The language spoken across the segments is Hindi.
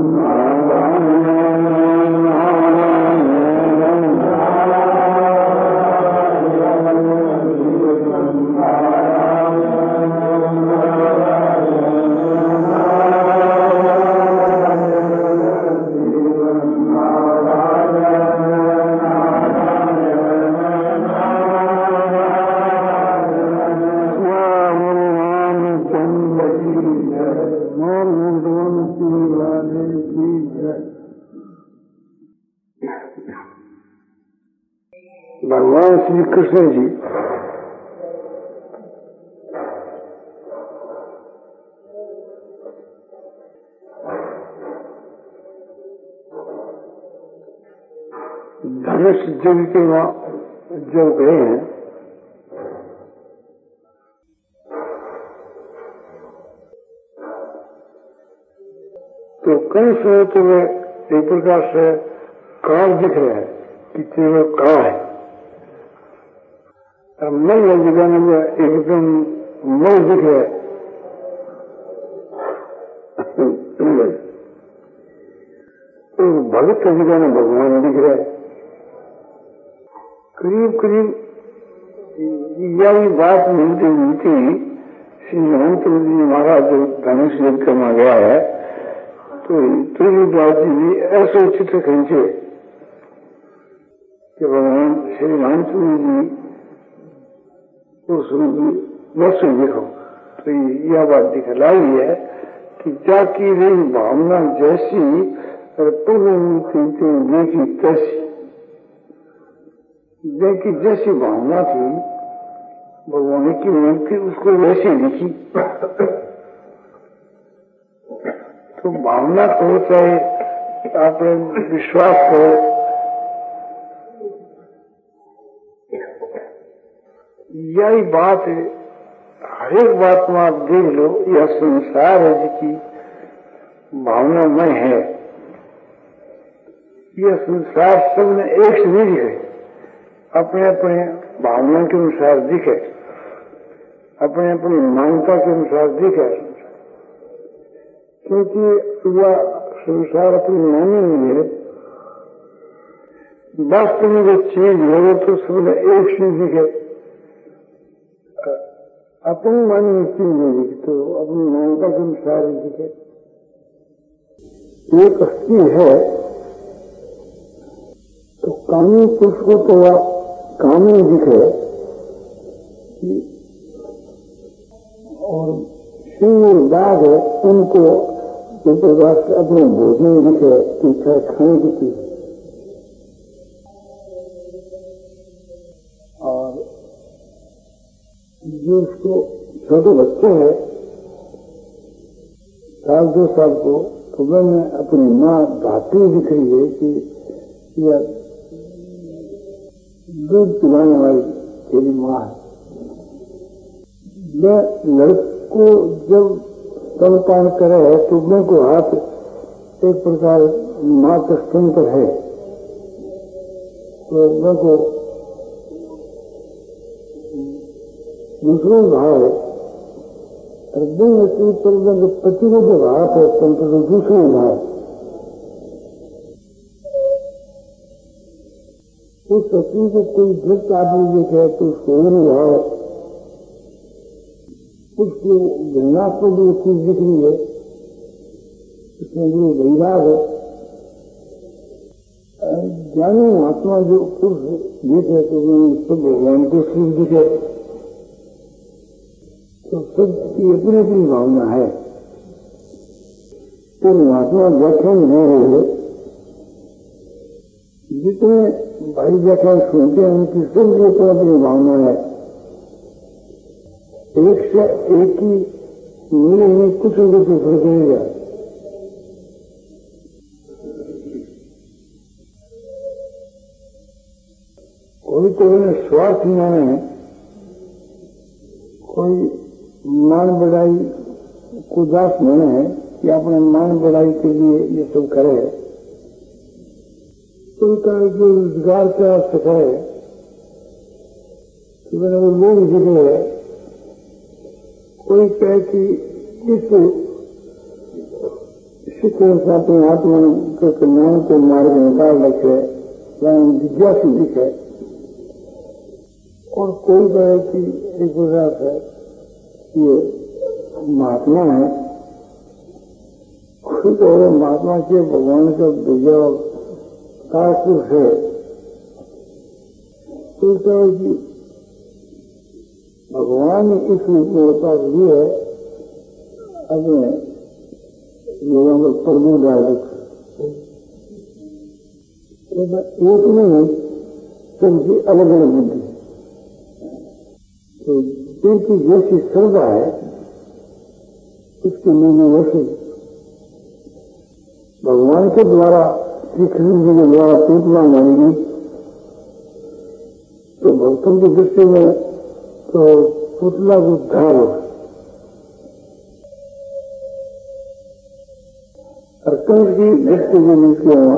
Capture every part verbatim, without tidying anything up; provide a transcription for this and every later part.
भगवान श्री कृष्ण जी धनुष युद्ध के वहां जो गए हैं तो कई स्रोतों में एक प्रकार से काल दिख रहे हैं कि तेरे कहाँ है। मई है जगह में एकदम मई दिख रहा है। तो भगत की जगह में भगवान दिख रहा है। करीब करीब यही बात मिलती मिलती श्री महंत जी महाराज जो धनुष युद्ध करना गया है तो तुलसीदास जी भी ऐसे चित्र खींचे कि भगवान श्री महंत जी वस्तु देखो तो यह बात दिखलाई है कि जाकी रही भावना जैसी देखी तैसी देखी जैसी भावना थी भगवान की मूर्ति उसको वैसे दिखी। तो भावना को चाहे आपने विश्वास करो यही बात है। हर एक बात में आप देख लो यह संसार है जिसकी भावनामय है। यह संसार सबने एक से नहीं दिखे अपने अपने भावना के अनुसार दिखे अपने अपनी मान्यता के अनुसार दिखे क्योंकि वह संसार अपनी मानी नहीं है। वास्तव में जो चीज है वो तो सबने एक से दिखे अपनी मानी में चीज नहीं दिखी तो अपनी मान्यता के अनुसार ही दिखे। एक अस्थि है तो कामी पुरुष को तो वह कामी दिखे और सिंह और बाघ है उनको एक प्रकार से अपने भोजन दिखे कि चाहे खाने की चीज और जो उसको छोटे बच्चे हैं साल दो साल को तो मैंने अपनी माँ भाती दिख रही है कि यह दूध पिलाने वाली तेरी माँ है। मैं लड़को जब स्तनपान करे है तो मैं को हाथ एक प्रकार माँ का स्तन पर है तो मैं को दूसरों भाव है और दिन पर पति को जो हाथ है स्तन पर दूसरे भाव उस पत्नी को कोई दृष्ट आदमी देखे तो उसको नहीं भाव उसको जन्नात्मक जो चीज दिख रही है उसमें जो वैराग है ज्ञानी महात्मा जो पुरुष देखे तो उसको भगवान को सुख दिखे तो सबकी अपनी अपनी भावना है। तो महात्मा व्याख्यान हो रहे हैं जितने भाई व्याख्यान सुनते हैं उनकी सबकी अपनी अपनी भावना है। एक से एक ही मिले ही कुछ न कुछ फर्क रहेगा। कोई तो उन्हें स्वार्थ माने है कोई मान बढ़ाई को दास माने है कि अपने मान बढ़ाई के लिए ये सब करे कोई का जो रोजगार का सका है कि मैंने वो लोग जगह है कोई कहे कि इस शिक्षण से अपनी आत्मा के कल्याण के मार्ग निकाल रखे या जिज्ञासु दिखे और कोई कहे कि एक वजह से ये महात्मा है, खुद और महात्मा के भगवान का विजय कापुरुष है, तो कहे कि भगवान ने इस रूप में अवतार लिए है अपने लोगों को प्रभु डाल रखे, एक नहीं सबकी अलग अलग बुद्धि। तो जिनकी जैसी श्रद्धा है उसके लिए वैसे भगवान के द्वारा श्री कृष्ण जी के द्वारा पूतना मानेगी तो भक्तों की दृष्टि में तो पुतला को धार हो और कंस की दृष्टि में निकले हुआ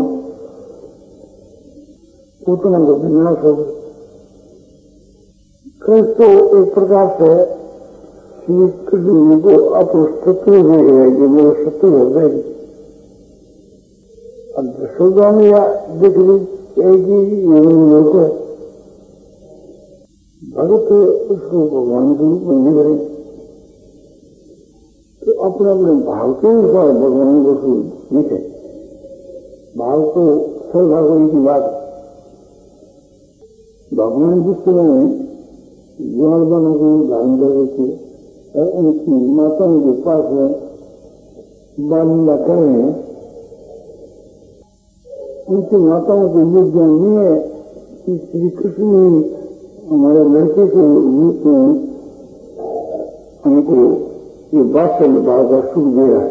पुतना को विनाश हो गया। कंस तो एक प्रकार से श्री कृष्ण को अपने शत्रु हो गए कि वो शत्रु हो गए। अब यशोदा में या देख ली लोग भगत उसको भगवान के रूप में मिल रहे तो अपने अपने भाव के अनुसार भगवान को दिखे। भाव तो श्रद्धा कोई की बात, भगवान जिस समय जनार्दन को धारण कर रहे थे और उनकी माताओं के पास में बालिका कर रहे हैं, उनकी माताओं को ये ज्ञान नहीं है कि श्री कृष्ण ने हमारे लड़के के रूप में हमको ये वात्सल्य भाव का सुख दे रहा है।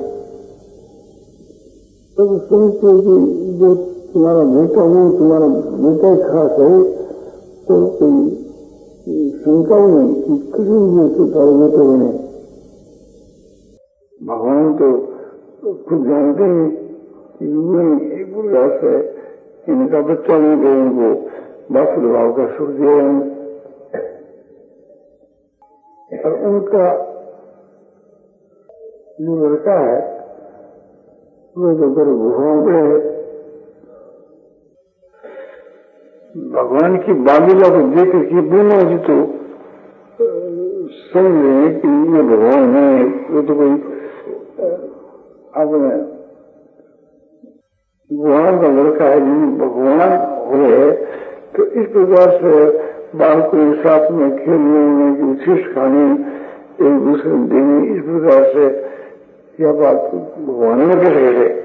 तब तो समझते कि जो तुम्हारा बेटा हो तुम्हारा बेटा ही खास है तो कोई शंका नहीं कि कृष्ण जी से तारे बेटे बने। भगवान तो खुद जानते हैं कि नहीं एक प्रकार से इनका बच्चा नहीं गए उनको वात्सल्य भाव का सुख दिया और उनका जो लड़का है वो तो कर गुहाओं पे भगवान की बालिका को देख करके दोनों जी तो समझ रहे हैं कि ये भगवान है, वो तो कोई अपने भगवान का लड़का है जिन भगवान हुए। तो इस प्रकार से बालकों के साथ में खेलने में की उच्छिष्ट खाने एक दूसरे को देने, इस प्रकार से यह बात भगवान में कर रहे थे।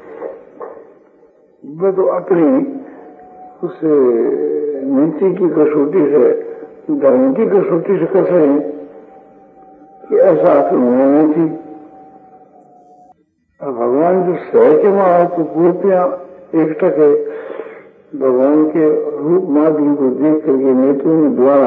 वे तो अपनी उस नीति की कसौटी से धर्म की कसौटी से कस रहे हैं कि ऐसा आखिर होना थी। और भगवान जो शहर के वहां आए तो गोपियां एकटक है भगवान के रूप माधुरी को देख करके नेत्रों के द्वारा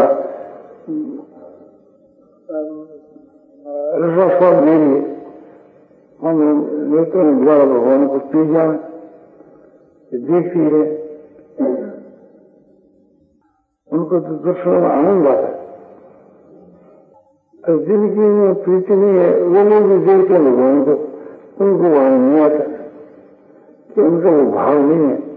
रसास्वाद ले लिए, हम नेत्रों के द्वारा भगवान को पी जाए देख ही रहे, उनको तो दर्शन में आनंद आता है। और जिनकी में प्रीति नहीं है वो लोग भी देखते हैं भगवान को, उनको आनंद नहीं आता कि उनका वो भाव नहीं है।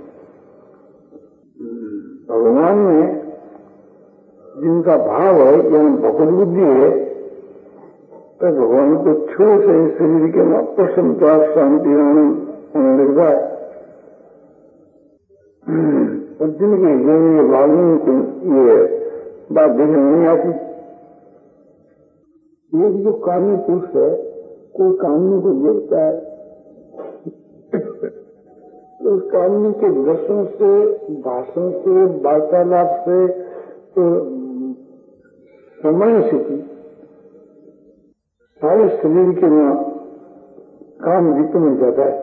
भगवान में जिनका भाव है यानी भगवत बुद्धि है तो भगवान को छू से शरीर के में प्रसन्नता शांति आनंद होने लगता है। और जिनके ये भावों को ये बात देखने नहीं आती। ये जो कामी पुरुष है कोई कामनी को देखता है तो उस कामनी के दर्शन से भाषण से वार्तालाप से तो समय स्थिति सारे शरीर के में काम रिक्त में जाता है,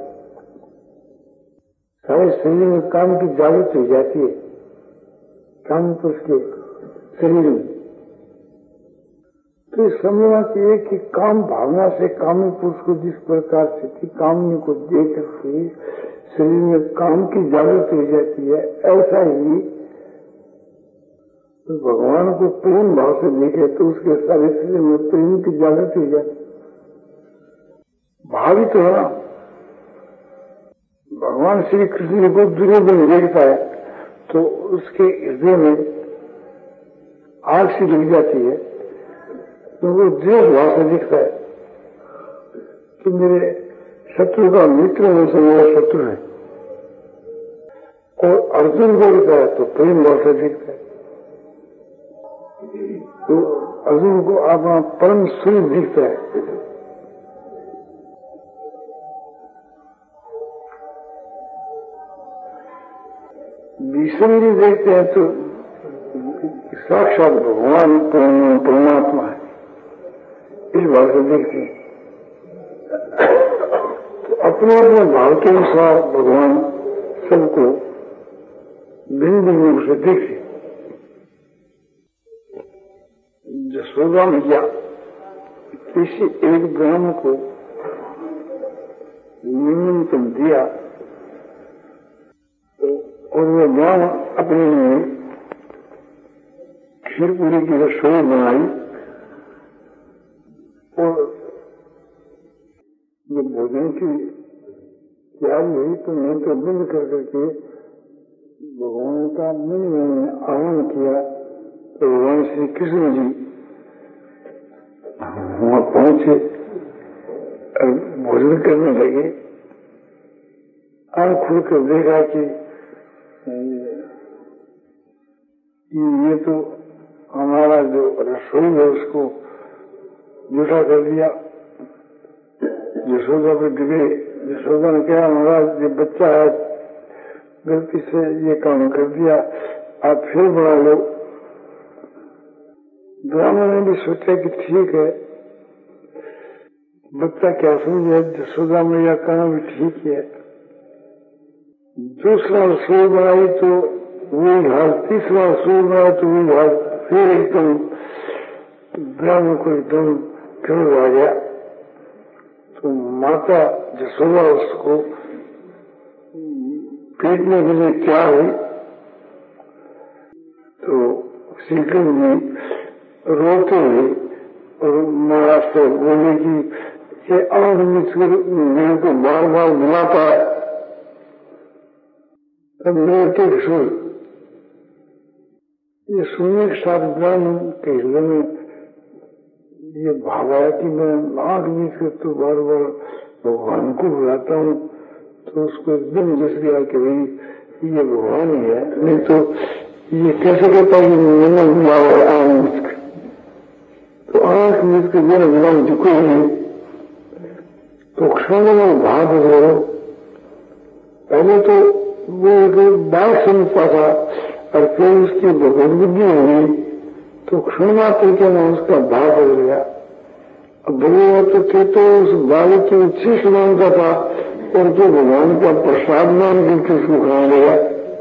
सारे शरीर में काम की जागृति हो जाती है काम पुरुष के शरीर में। तो समझना चाहिए कि काम भावना से कामी पुरुष को जिस प्रकार से कामनी को देख करके शरीर में काम की जागृति हो जाती है, ऐसा ही तो भगवान को प्रेम भाव से देखे तो उसके सारे शरीर में प्रेम की जागृति हो जाती। भावित तो है भगवान श्री कृष्ण को दुर्योधन देखता है तो उसके हृदय में आग सी लग जाती है, तो वो द्वेष भाव से दिखता है कि मेरे शत्रु का मित्र में से मेरा शत्रु है। और अर्जुन को दिखता है तो प्रेम भाव से दिखता है, तो अर्जुन को अपना परम स्वरूप दिखता है। भीष्म जी देखते हैं तो साक्षात भगवान परमात्मा है, इस भाव से देखते हैं। तो अपने अपने भाव के अनुसार भगवान सबको भिन्न भिन्न रूप से देखते। यशोदा मैया किसी एक ब्राह्मण को निमंत्रण दिया और वह ब्राह्मण अपने लिए खीरपुरी की रसोई बनाई और जब भोजन की तैयारी हुई तो मैं तो बंद कर करके भगवान का मन में आह्वान किया। तो भगवान श्री कृष्ण जी वहां पहुंचे और भोजन करने लगे। आंख खुलकर देखा कि ये तो हमारा जो रसोई है उसको जूठा कर दिया। यशोदा पे डिगे। यशोदा ने कहा महाराज ये बच्चा है, गलती से ये काम कर दिया, आप फिर बना लो। ब्राह्मण ने भी सोचा कि ठीक है, बच्चा क्या समझे, यशोदा मैया कहना भी ठीक है। दूसरा रसोई बनाई तो वही हाल, तीसरा रसोई बनाई तो वही हाल, फिर एकदम ब्राह्मण को एकदम क्रोध आ गया। तो माता यशोदा उसको पेट में मुझे क्या हुई, तो श्री कृष्ण जी रोते हुए और महाराज से बोले कि ये आंख मिचकर मेरे को बार बार बुलाता है, तब मेरे के सुन। ये सुनने के साथ ब्राह्मण के हृदय में ये भाव आया कि मैं आंख मिचकर तो बार बार भगवान को बुलाता हूँ, तो उसको एकदम जस गया कि भाई ये भगवान ही है, नहीं तो ये कैसे कहता है कि मैंने बुला आंख मिचकर। तो आंख मिचकर मैंने बुला मुझे कोई नहीं, तो क्षण में भाव बदलो। पहले तो वो एक बात समझता था और फिर उसकी भगवत बुद्धि हो गई तो क्षण मात्र के में उसका भाव बदल गया। अब भगवान तो थे तो उस बालक की उच्छिष्ट मानता था और जो भगवान का प्रसाद मान करके उसको खाने लगा।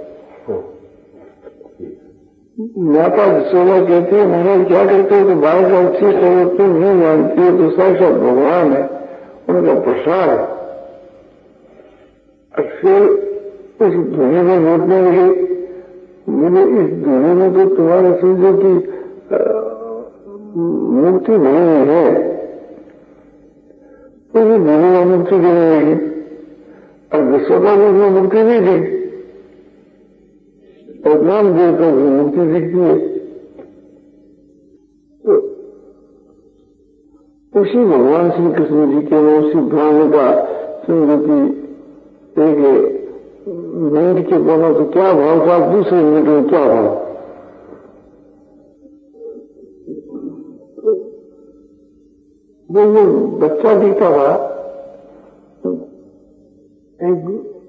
माता यशोदा कहती है महाराज क्या करते हो, तो बालक का उच्छिष्ट है तुम नहीं मानती हो, तो साक्षात भगवान है, उनका प्रसाद है। और फिर उस धुएं में रोकने लगे, बोले इस धुएं में तो तुम्हारे समझो की मुक्ति नहीं है, तो ये धुएं मुक्ति देने लगी और यशोदा को उसमें मुक्ति नहीं दी और नाम देकर मुक्ति दिखती है। तो उसी भगवान श्री कृष्ण जी के उसी ब्राह्मण का समझो की एक मिनट के बोलो तो क्या भाव था, दूसरे मिनट में क्या भाव। वो ये बच्चा दिखता था, एक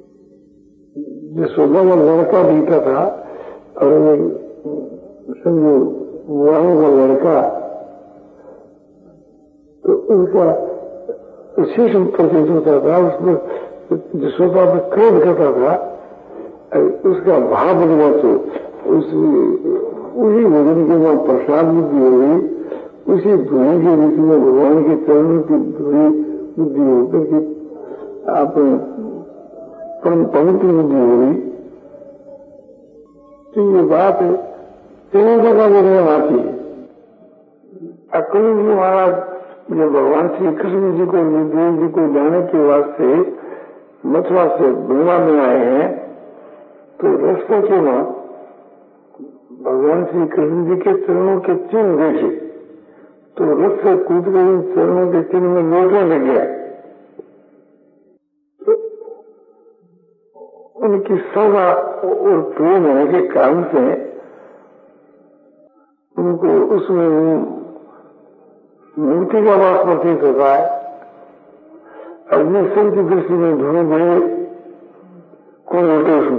यशोदा में लड़का दिखता था और समझो वहां का लड़का, तो उनका उसी से प्रतीत होता था, उसमें यशोदा में क्रोध करता था, उसका भाव बदला तो उस उसी भोजन के वहां प्रसाद बुद्धि हो गई, उसी धुएं के बीच में भगवान के चरणों की धुएं बुद्धि होकर के आप परम पवित्र बुद्धि हो गई। तो ये बात तीनों जगह बोलने आती है। अक्ल जी महाराज जब भगवान श्री कृष्ण जी को निर्देश जी को जाने के वास्ते मथुरा से वृंदावन आए हैं, तो रास्ते के वहां भगवान श्री कृष्ण जी के चरणों के चिन्ह देखे, तो रथ से कूद गए, चरणों के चिन्ह में लौटने लग गया। तो उनकी सौदा और प्रेम होने के कारण से उनको उसमें मूर्ति का वास प्रतीत होता है। अग्नि सिंह की दृष्टि में धोने गए कौन होते उसमें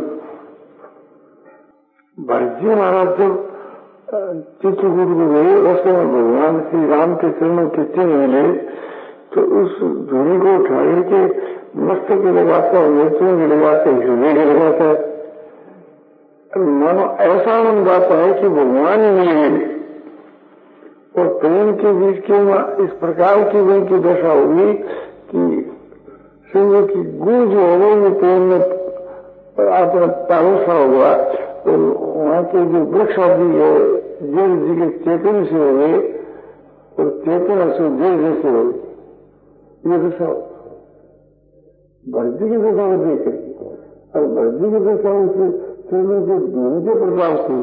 भरजी महाराज जब चित्रकूट को गए, रास्ते में भगवान श्री राम के चरणों के चिन्ह मिले, तो उस धुनी को उठा के मस्तक के लगाता है, नेत्रों के लगाता है, हृदय के लगाता है। मानो ऐसा आनंद आता है कि भगवान ही मिले। और प्रेम के बीच के इस प्रकार की उनकी दशा हुई कि सिंह की गूंज जो हो वो प्रेम में अपना पारोसा हुआ। तो वहाँ के जो वृक्ष आदि है जल जी के चेतन से हो गए और चेतन से जल जैसे हो गए। ये दशा भर्ती की दशा को देख करके, और भर्ती की दशा उसे चरणों के धोने के प्रभाव से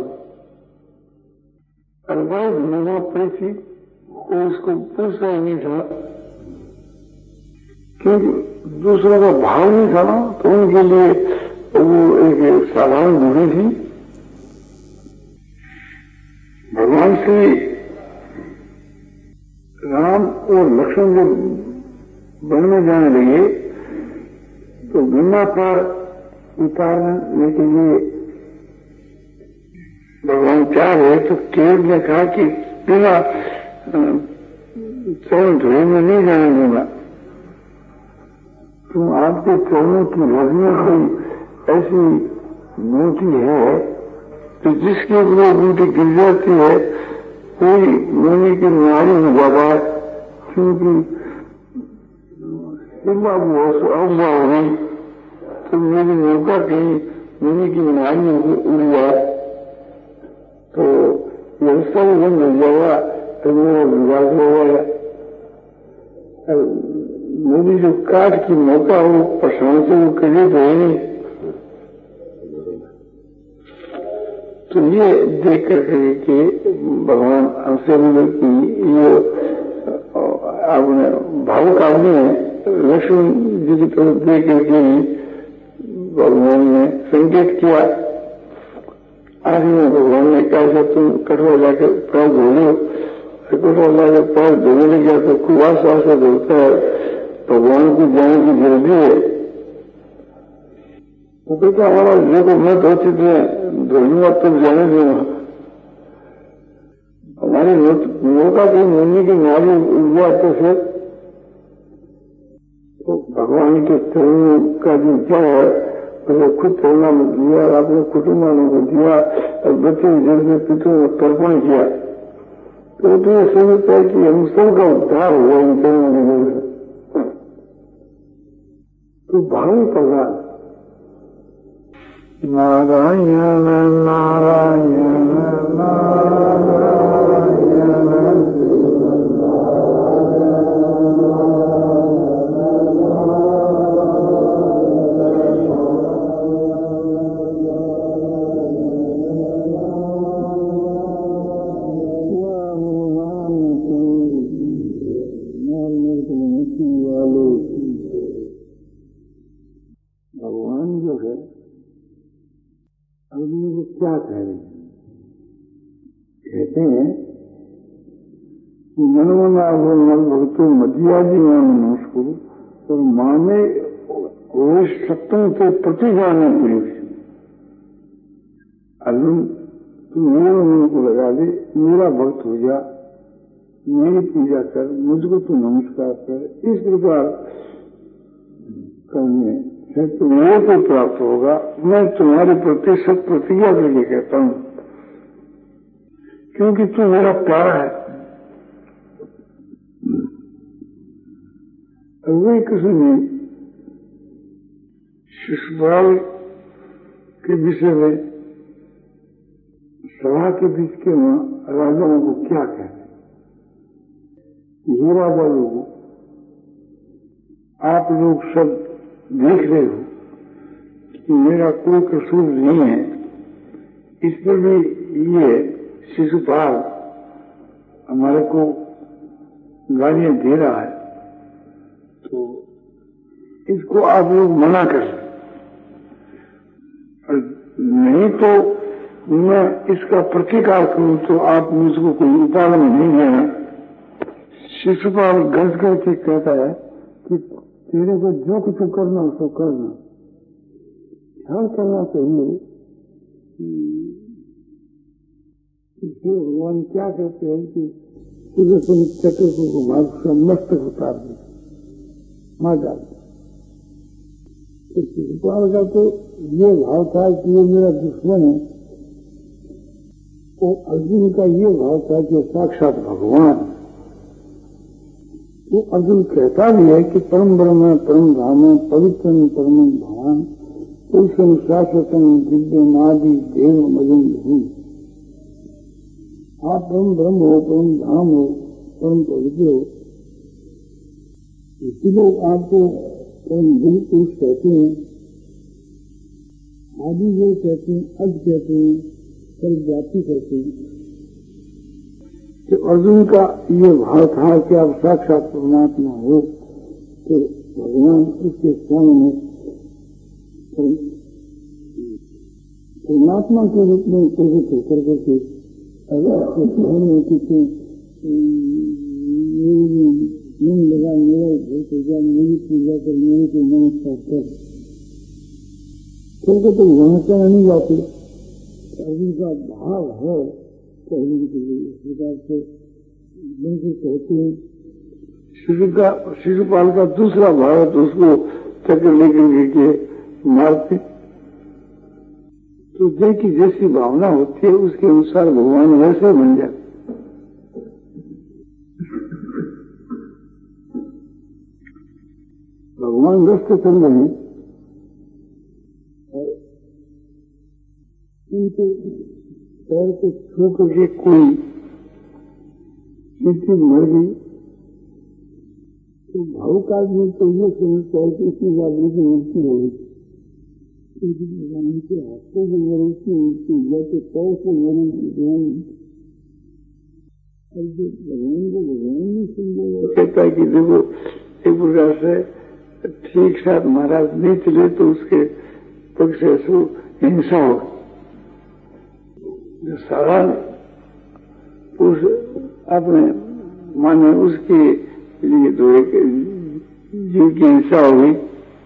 अल्पाय धुना पड़ी थी, वो उसको पूछता ही नहीं था, क्योंकि दूसरों का भाव नहीं था ना। तो उनके लिए वो एक साधारण धुनी थी। भगवान श्री राम और लक्ष्मण जब वन में जाने लगे तो गंगा पार उतारने के लिए भगवान चाह रहे, तो केवल ने कहा कि बिना चरण धोए में नहीं जाने दूंगा। तो आपके चरणों की रजनी कोई ऐसी मूर्ति है तो जिसके ऊपर बूटी गिर जाती है, कोई मुनि की नारी हो जाता है, क्योंकि सिम्बा वो अवमा हो गई, तो मेरी मौका कहीं मुनि की नारी उड़ जाए तो यह सब बंद हो जाएगा, तो मेरा विवाद हो गया। मेरी जो काट की मौका हो प्रशांत से वो कभी तो है नहीं। तो ये देख करके कि भगवान हमसे मिले कि ये आपने भावुक आदमी है, लक्ष्मण जी की तरफ देख करके भगवान ने संकेत किया। आखिर में भगवान ने कहा तुम कठोर जाकर पैर धो लो, कठोर जाकर पैर धोने लग गया तो खूब आस आस होता है, भगवान को जाने की जल्दी है। वो कहता हमारा देखो मैं तो चित में धोलूंगा तब जाने दूंगा। हमारी मौका की मुनि की नारी उड़ तो फिर तो भगवान के चरणों का जो क्या है उसे खुद चलना दिया, अपने कुटुंबों को दिया और बच्चे जैसे पितरों को तर्पण किया। तो तो ये समझता है कि हम सबका उद्धार हुआ इन चरणों की वजह से। तो भावी प्रधान नारायण नारायण नारायण भगवान जो है आदमी को क्या कहें, कहते हैं कि मनोमना वो मन भक्तो मध्याजी मान मनुष्य और माने वो सत्यों से प्रति जाने पुरुष। अर्जुन तू मेरे मन को लगा दे, मेरा भक्त हो जा, मेरी पूजा कर, मुझको तू नमस्कार कर, इस प्रकार करने से तुम्हें को प्राप्त होगा। मैं तुम्हारे प्रति सत प्रतिज्ञा करके कहता हूं, क्योंकि तू मेरा प्यारा है। वही किसी ने शिशुपाल के विषय में सभा के बीच के वहां राजाओं को क्या कहते, ये राजा लोग आप लोग सब देख रहे हो कि मेरा कोई कसूर नहीं है, इस पर भी ये शिशुपाल हमारे को गालियां दे रहा है, तो इसको आप लोग मना कर, और नहीं तो मैं इसका प्रतिकार करूं तो आप मुझको कोई उपाय में नहीं लेना। शिशुपाल गज गज के कहता है कि तेरे को जो कुछ करना उसको करना, ध्यान करना चाहिए कि भगवान क्या कहते हैं कि तुझे तुम चक्र को घुमा मस्तक उतार दे, मार डाल। तो शिशुपाल का तो ये भाव था कि ये मेरा दुश्मन है, तो अर्जुन का ये भाव था कि साक्षात भगवान। तो अर्जुन कहता भी है कि परम ब्रह्म परम धाम पवित्र परम भगवान पुरुषम शाश्वतम दिव्यम आदि देव मजन हूँ। आप परम ब्रह्म हो, परम धाम हो, परम पवित्र हो, इसी लोग आपको परम गुरु पुरुष कहते हैं, आदि देव कहते हैं, अज कहते हैं, सर्वव्यापी कहते हैं। तो अर्जुन का ये भाव था कि आप साक्षात परमात्मा हो, तो भगवान उसके सामने परमात्मा के रूप में प्रकट होकर के अगर आपको कहने किसी मन लगा मेरा घर हो जाए, मेरी पूजा कर, मेरे को नमस्कार कर, क्योंकि तो वहां से नहीं जाते। अर्जुन का भाव है कहने के लिए, इस प्रकार से बिल्कुल कहते हैं। शिशु का शिशुपाल का दूसरा भाव है तो उसको चक्कर लेकर के मारते। तो जय की जैसी भावना होती है उसके अनुसार भगवान वैसे बन जाते। भगवान रास्ते चल रहे हैं, उनको पैर को छू करके कोई चीज मर गई तो भावुक आदमी तो ये समझता है कि इसी आदमी की मृत्यु हो गई। भगवान के हाथों से मरी की मृत्यु या तो पैर से मरी भगवान, और जो भगवान को भगवान नहीं समझे कहता है कि देखो एक प्रकार से ठीक साथ महाराज नहीं चले तो उसके पक्ष से हिंसा हो। जो साधारण उस अपने माने उसके लिए तो एक जीव की हिंसा हो गई,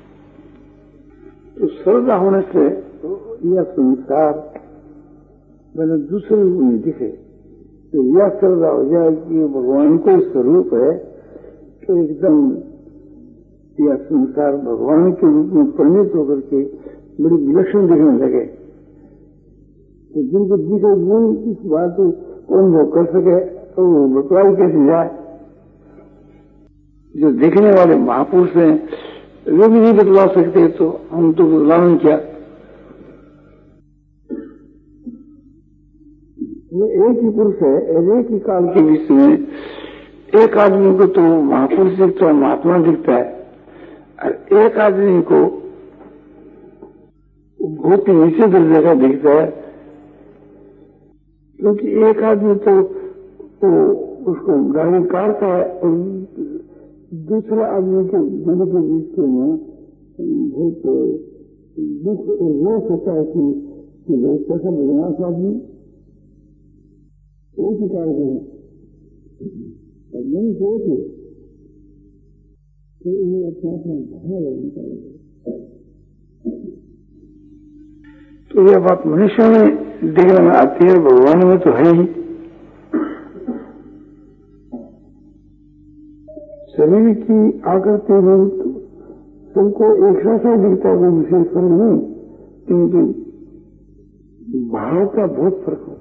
तो श्रद्धा होने से यह संसार मैंने दूसरे रूप में दिखे, तो यह श्रद्धा हो जाए कि भगवान को स्वरूप है, तो एकदम यह संसार भगवान के रूप में परिणित होकर के बड़ी विलक्षण दिखने लगे। तो जिनको दिखे वो इस बात को कौन वो कर सके तो वो बतलाई कैसे जाए। जो देखने वाले महापुरुष हैं वो भी नहीं बतला सकते, तो हम तो बतलाएं क्या। ये एक ही पुरुष है, एक ही काल के बीच में एक आदमी को तो महापुरुष दिखता है, महात्मा दिखता है, और एक आदमी को बहुत ही नीचे दर्जे का दिखता है, क्योंकि एक आदमी तो, तो उसको गाली काटता है और दूसरे आदमी के मन के बीच में बहुत दुख और रोष होता है कि लोग कैसा बदमाश आदमी एक ही कारण है और नहीं सोच है तो उन्हें अपना अपना भाव निकालेगा। तो यह बात मनुष्य में देखने में आती है, भगवान में तो है ही। शरीर की आकृति रूप सबको एक सा दिखता है, वो विशेष फर्क नहीं, किंतु भाव का बहुत फर्क होता है।